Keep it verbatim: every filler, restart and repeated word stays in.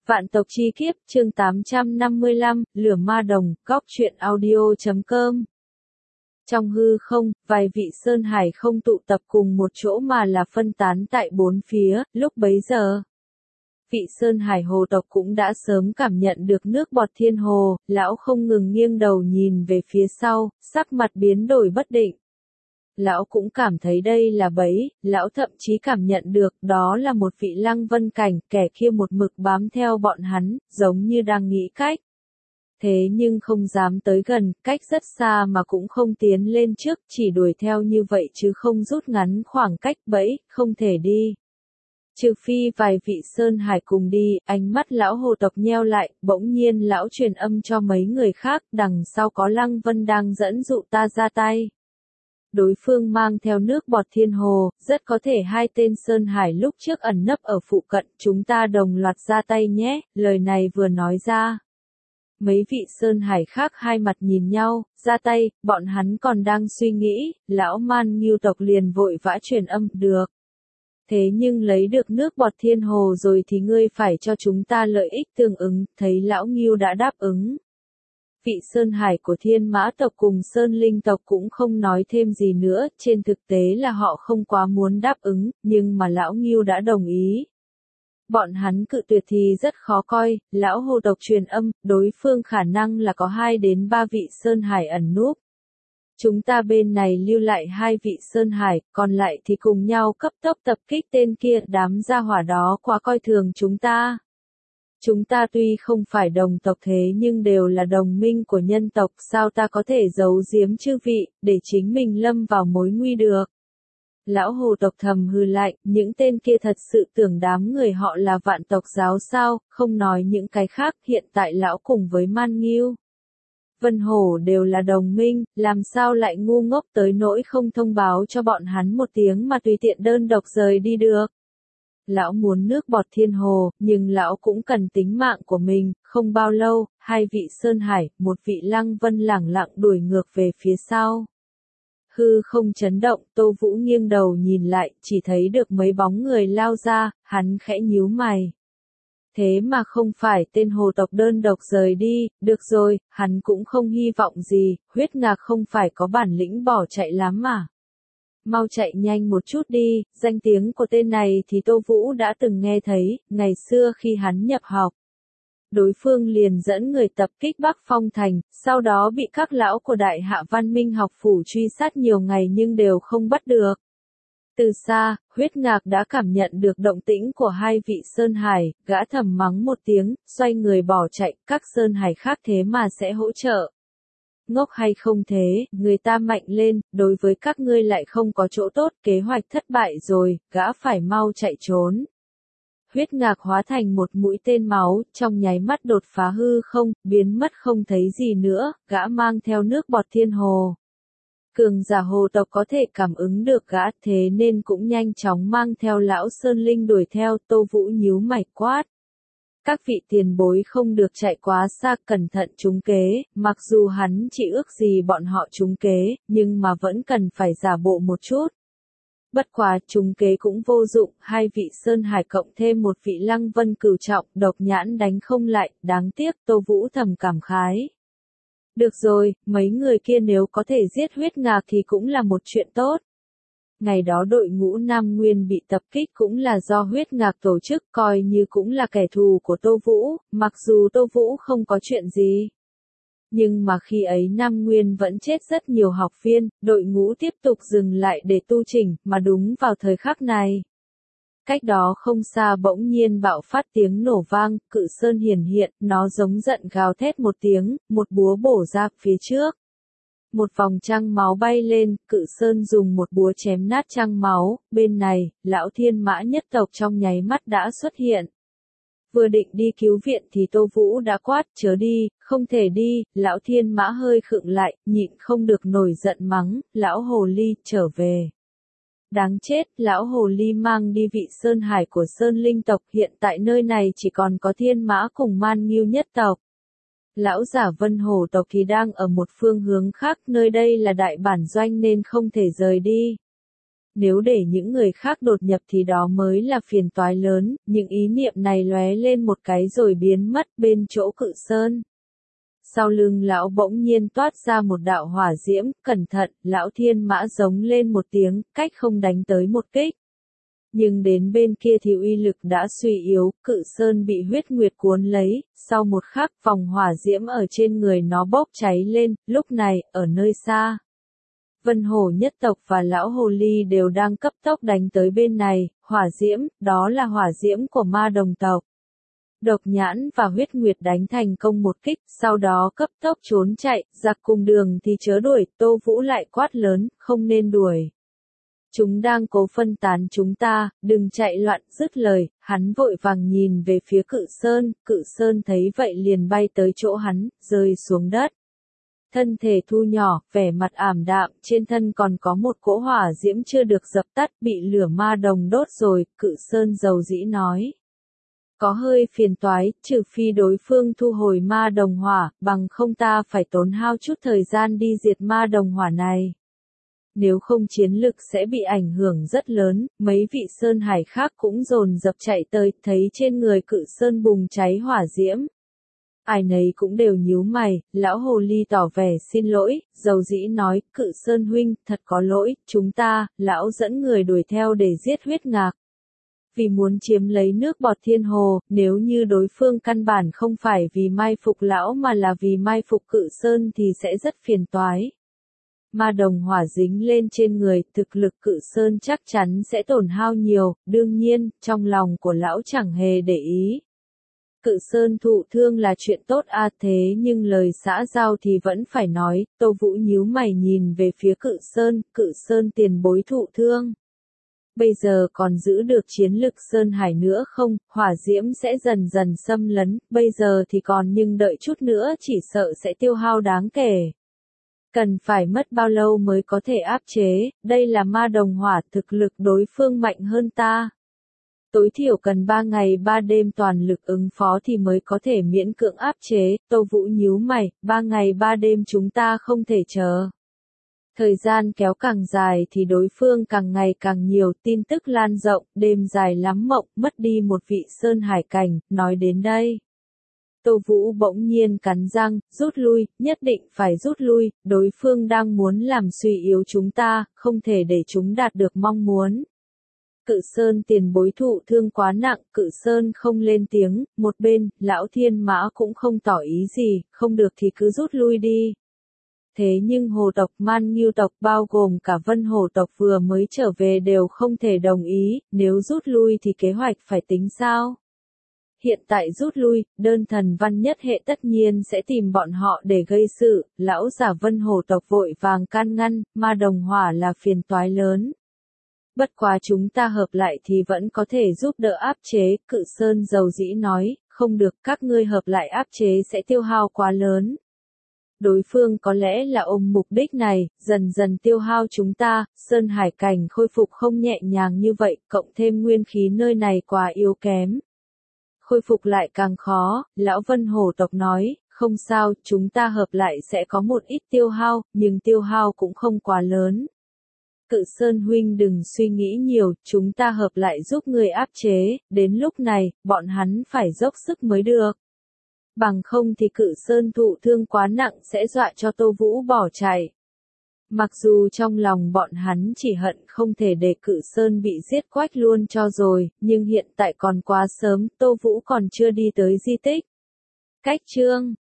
Vạn tộc chi kiếp, chương tám trăm năm mươi lăm, Lửa ma đồng, góc truyện audio chấm com. Trong hư không, vài vị sơn hải không tụ tập cùng một chỗ mà là phân tán tại bốn phía, lúc bấy giờ. Vị sơn hải hồ tộc cũng đã sớm cảm nhận được nước bọt thiên hồ, lão không ngừng nghiêng đầu nhìn về phía sau, sắc mặt biến đổi bất định. Lão cũng cảm thấy đây là bẫy, lão thậm chí cảm nhận được đó là một vị lăng vân cảnh, kẻ kia một mực bám theo bọn hắn, giống như đang nghĩ cách. Thế nhưng không dám tới gần, cách rất xa mà cũng không tiến lên trước, chỉ đuổi theo như vậy chứ không rút ngắn khoảng cách bẫy, không thể đi. Trừ phi vài vị sơn hải cùng đi, ánh mắt lão hồ tộc nheo lại, bỗng nhiên lão truyền âm cho mấy người khác, đằng sau có lăng vân đang dẫn dụ ta ra tay. Đối phương mang theo nước bọt thiên hồ, rất có thể hai tên sơn hải lúc trước ẩn nấp ở phụ cận, chúng ta đồng loạt ra tay nhé, lời này vừa nói ra. Mấy vị sơn hải khác hai mặt nhìn nhau, ra tay, bọn hắn còn đang suy nghĩ, lão man ngưu tộc liền vội vã truyền âm, được. Thế nhưng lấy được nước bọt thiên hồ rồi thì ngươi phải cho chúng ta lợi ích tương ứng, thấy lão ngưu đã đáp ứng. Vị sơn hải của thiên mã tộc cùng sơn linh tộc cũng không nói thêm gì nữa, trên thực tế là họ không quá muốn đáp ứng, nhưng mà lão ngưu đã đồng ý. Bọn hắn cự tuyệt thì rất khó coi, lão hồ tộc truyền âm, đối phương khả năng là có hai đến ba vị sơn hải ẩn núp. Chúng ta bên này lưu lại hai vị sơn hải, còn lại thì cùng nhau cấp tốc tập kích tên kia, đám gia hỏa đó quá coi thường chúng ta. Chúng ta tuy không phải đồng tộc thế nhưng đều là đồng minh của nhân tộc, sao ta có thể giấu giếm chư vị, để chính mình lâm vào mối nguy được. Lão hồ tộc thầm hừ lại, những tên kia thật sự tưởng đám người họ là vạn tộc giáo sao, không nói những cái khác, hiện tại lão cùng với Man Nghiêu, Vân Hổ đều là đồng minh, làm sao lại ngu ngốc tới nỗi không thông báo cho bọn hắn một tiếng mà tùy tiện đơn độc rời đi được. Lão muốn nước bọt thiên hồ, nhưng lão cũng cần tính mạng của mình, không bao lâu, hai vị sơn hải, một vị lăng vân lẳng lặng đuổi ngược về phía sau. Hư không chấn động, Tô Vũ nghiêng đầu nhìn lại, chỉ thấy được mấy bóng người lao ra, hắn khẽ nhíu mày. Thế mà không phải tên hồ tộc đơn độc rời đi, được rồi, hắn cũng không hy vọng gì, huyết ngạc không phải có bản lĩnh bỏ chạy lắm mà. Mau chạy nhanh một chút đi, danh tiếng của tên này thì Tô Vũ đã từng nghe thấy, ngày xưa khi hắn nhập học. Đối phương liền dẫn người tập kích Bắc Phong Thành, sau đó bị các lão của Đại Hạ Văn Minh học phủ truy sát nhiều ngày nhưng đều không bắt được. Từ xa, huyết ngạc đã cảm nhận được động tĩnh của hai vị sơn hải, gã thầm mắng một tiếng, xoay người bỏ chạy, các sơn hải khác thế mà sẽ hỗ trợ. Ngốc hay không thế, người ta mạnh lên, đối với các ngươi lại không có chỗ tốt, kế hoạch thất bại rồi, gã phải mau chạy trốn. Huyết ngạc hóa thành một mũi tên máu, trong nháy mắt đột phá hư không, biến mất không thấy gì nữa, gã mang theo nước bọt thiên hồ. Cường giả hồ tộc có thể cảm ứng được gã, thế nên cũng nhanh chóng mang theo lão sơn linh đuổi theo. Tô Vũ nhíu mày quát. Các vị tiền bối không được chạy quá xa, cẩn thận trúng kế, mặc dù hắn chỉ ước gì bọn họ trúng kế, nhưng mà vẫn cần phải giả bộ một chút. Bất quá trúng kế cũng vô dụng, hai vị sơn hải cộng thêm một vị lăng vân cửu trọng, độc nhãn đánh không lại, đáng tiếc. Tô Vũ thầm cảm khái. Được rồi, mấy người kia nếu có thể giết huyết ngạc thì cũng là một chuyện tốt. Ngày đó đội ngũ Nam Nguyên bị tập kích cũng là do huyết ngạc tổ chức, coi như cũng là kẻ thù của Tô Vũ, mặc dù Tô Vũ không có chuyện gì. Nhưng mà khi ấy Nam Nguyên vẫn chết rất nhiều học viên, đội ngũ tiếp tục dừng lại để tu chỉnh, mà đúng vào thời khắc này. Cách đó không xa bỗng nhiên bạo phát tiếng nổ vang, cự sơn hiển hiện, nó giống giận gào thét một tiếng, một búa bổ ra phía trước. Một vòng trăng máu bay lên, cự sơn dùng một búa chém nát trăng máu, bên này, lão thiên mã nhất tộc trong nháy mắt đã xuất hiện. Vừa định đi cứu viện thì Tô Vũ đã quát, chớ đi, không thể đi, lão thiên mã hơi khựng lại, nhịn không được nổi giận mắng, lão hồ ly, trở về. Đáng chết, lão hồ ly mang đi vị sơn hải của sơn linh tộc, hiện tại nơi này chỉ còn có thiên mã cùng man nghiêu nhất tộc. Lão giả Vân Hổ tộc thì đang ở một phương hướng khác, nơi đây là đại bản doanh nên không thể rời đi. Nếu để những người khác đột nhập thì đó mới là phiền toái lớn, những ý niệm này lóe lên một cái rồi biến mất bên chỗ Cự Sơn. Sau lưng lão bỗng nhiên toát ra một đạo hỏa diễm, cẩn thận, lão thiên mã giống lên một tiếng, cách không đánh tới một kích. Nhưng đến bên kia thì uy lực đã suy yếu, Cự Sơn bị huyết nguyệt cuốn lấy, sau một khắc vòng hỏa diễm ở trên người nó bốc cháy lên, lúc này, ở nơi xa. Vân Hổ nhất tộc và lão hồ ly đều đang cấp tốc đánh tới bên này, hỏa diễm, đó là hỏa diễm của ma đồng tộc. Độc Nhãn và Huyết Nguyệt đánh thành công một kích, sau đó cấp tốc trốn chạy, giặc cùng đường thì chớ đuổi, Tô Vũ lại quát lớn, không nên đuổi. Chúng đang cố phân tán chúng ta, đừng chạy loạn, dứt lời, hắn vội vàng nhìn về phía Cự Sơn, Cự Sơn thấy vậy liền bay tới chỗ hắn, rơi xuống đất. Thân thể thu nhỏ, vẻ mặt ảm đạm, trên thân còn có một cỗ hỏa diễm chưa được dập tắt, bị lửa ma đồng đốt rồi, Cự Sơn dầu dĩ nói. Có hơi phiền toái, trừ phi đối phương thu hồi ma đồng hỏa, bằng không ta phải tốn hao chút thời gian đi diệt ma đồng hỏa này. Nếu không chiến lực sẽ bị ảnh hưởng rất lớn, mấy vị sơn hải khác cũng dồn dập chạy tới, thấy trên người Cự Sơn bùng cháy hỏa diễm. Ai nấy cũng đều nhíu mày, lão hồ ly tỏ vẻ xin lỗi, dầu dĩ nói, Cự Sơn huynh, thật có lỗi, chúng ta, lão dẫn người đuổi theo để giết huyết ngạc. Vì muốn chiếm lấy nước bọt thiên hồ, nếu như đối phương căn bản không phải vì mai phục lão mà là vì mai phục Cự Sơn thì sẽ rất phiền toái. Ma đồng hỏa dính lên trên người, thực lực Cự Sơn chắc chắn sẽ tổn hao nhiều, đương nhiên, trong lòng của lão chẳng hề để ý. Cự Sơn thụ thương là chuyện tốt a thế nhưng lời xã giao thì vẫn phải nói, Tô Vũ nhíu mày nhìn về phía Cự Sơn, Cự Sơn tiền bối thụ thương. Bây giờ còn giữ được chiến lực Sơn Hải nữa không, hỏa diễm sẽ dần dần xâm lấn, bây giờ thì còn nhưng đợi chút nữa chỉ sợ sẽ tiêu hao đáng kể. Cần phải mất bao lâu mới có thể áp chế, đây là ma đồng hỏa, thực lực đối phương mạnh hơn ta. Tối thiểu cần ba ngày ba đêm toàn lực ứng phó thì mới có thể miễn cưỡng áp chế, Tô Vũ nhíu mày, ba ngày ba đêm chúng ta không thể chờ. Thời gian kéo càng dài thì đối phương càng ngày càng nhiều, tin tức lan rộng, đêm dài lắm mộng, mất đi một vị sơn hải cảnh, nói đến đây. Tô Vũ bỗng nhiên cắn răng, rút lui, nhất định phải rút lui, đối phương đang muốn làm suy yếu chúng ta, không thể để chúng đạt được mong muốn. Cự Sơn tiền bối thụ thương quá nặng, Cự Sơn không lên tiếng, một bên, lão thiên mã cũng không tỏ ý gì, không được thì cứ rút lui đi. Thế nhưng hồ tộc Man Ngưu tộc bao gồm cả Vân Hổ tộc vừa mới trở về đều không thể đồng ý, nếu rút lui thì kế hoạch phải tính sao? Hiện tại rút lui, đơn thần văn nhất hệ tất nhiên sẽ tìm bọn họ để gây sự, lão giả Vân Hổ tộc vội vàng can ngăn, ma đồng hỏa là phiền toái lớn. Bất quá chúng ta hợp lại thì vẫn có thể giúp đỡ áp chế, Cự Sơn dầu dĩ nói, không được, các ngươi hợp lại áp chế sẽ tiêu hao quá lớn. Đối phương có lẽ là ôm mục đích này, dần dần tiêu hao chúng ta, Sơn Hải cảnh khôi phục không nhẹ nhàng như vậy, cộng thêm nguyên khí nơi này quá yếu kém. Khôi phục lại càng khó, lão Vân Hổ tộc nói, không sao, chúng ta hợp lại sẽ có một ít tiêu hao, nhưng tiêu hao cũng không quá lớn. Cự Sơn huynh đừng suy nghĩ nhiều, chúng ta hợp lại giúp người áp chế, đến lúc này, bọn hắn phải dốc sức mới được. Bằng không thì Cự Sơn thụ thương quá nặng sẽ dọa cho Tô Vũ bỏ chạy. Mặc dù trong lòng bọn hắn chỉ hận không thể để Cự Sơn bị giết quách luôn cho rồi, nhưng hiện tại còn quá sớm, Tô Vũ còn chưa đi tới di tích. Cách chương